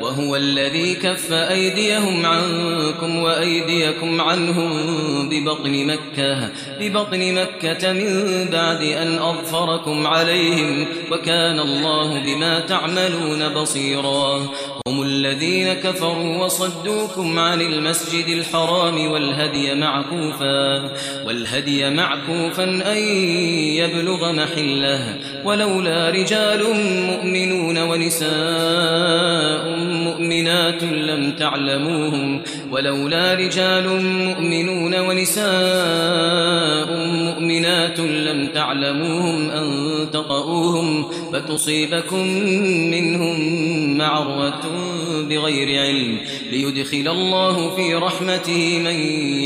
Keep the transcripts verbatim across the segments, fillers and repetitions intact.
وهو الذي كف أيديهم عنكم وأيديكم عنهم ببطن مكة ببطن مكة من بعد أن أظفركم عليهم وكان الله بما تعملون بصيرا هم الذين كفروا وصدوكم عن المسجد الحرام والهدي معكوفا والهدي معكوفا أن يبلغ محله ولولا رجال مؤمنون ونساء مؤمنات لم تعلموهم ولولا رجال مؤمنون ونساء مؤمنات لم تعلموهم أن تطؤوهم فتصيبكم منهم معرة بغير علم ليدخل الله في رحمته من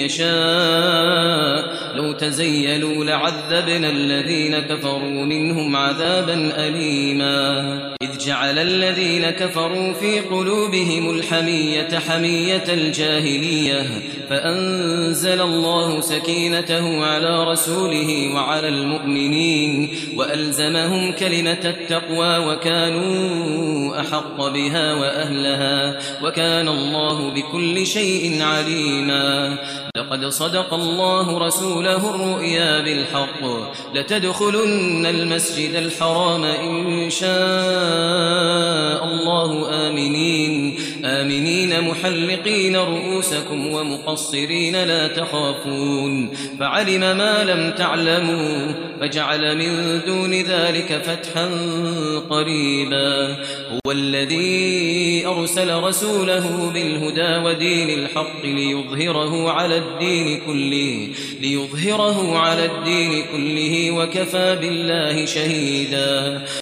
يشاء لو تزيلوا لعذبنا الذين كفروا منهم عذابا أليما إذ جعل الذين كفروا في قلوبهم الحمية حمية الجاهلية فأنزل الله سكينته على رسوله وعلى المؤمنين وألزمهم كلمة التقوى وكانوا أحق بها وأهلها وكان الله بكل شيء عليما لقد صدق الله رسوله الرؤيا بالحق لتدخلن المسجد الحرام إن شاء الله آمنين آمنين محلقين رؤوسكم ومقصرين لا تخافون فعلم ما لم تعلموا فجعل من دون ذلك فتحا قريبا هو الذي أرسل رسوله بالهدى ودين الحق ليظهره على الدين كله ليظهره على الدين كله وكفى بالله شهيدا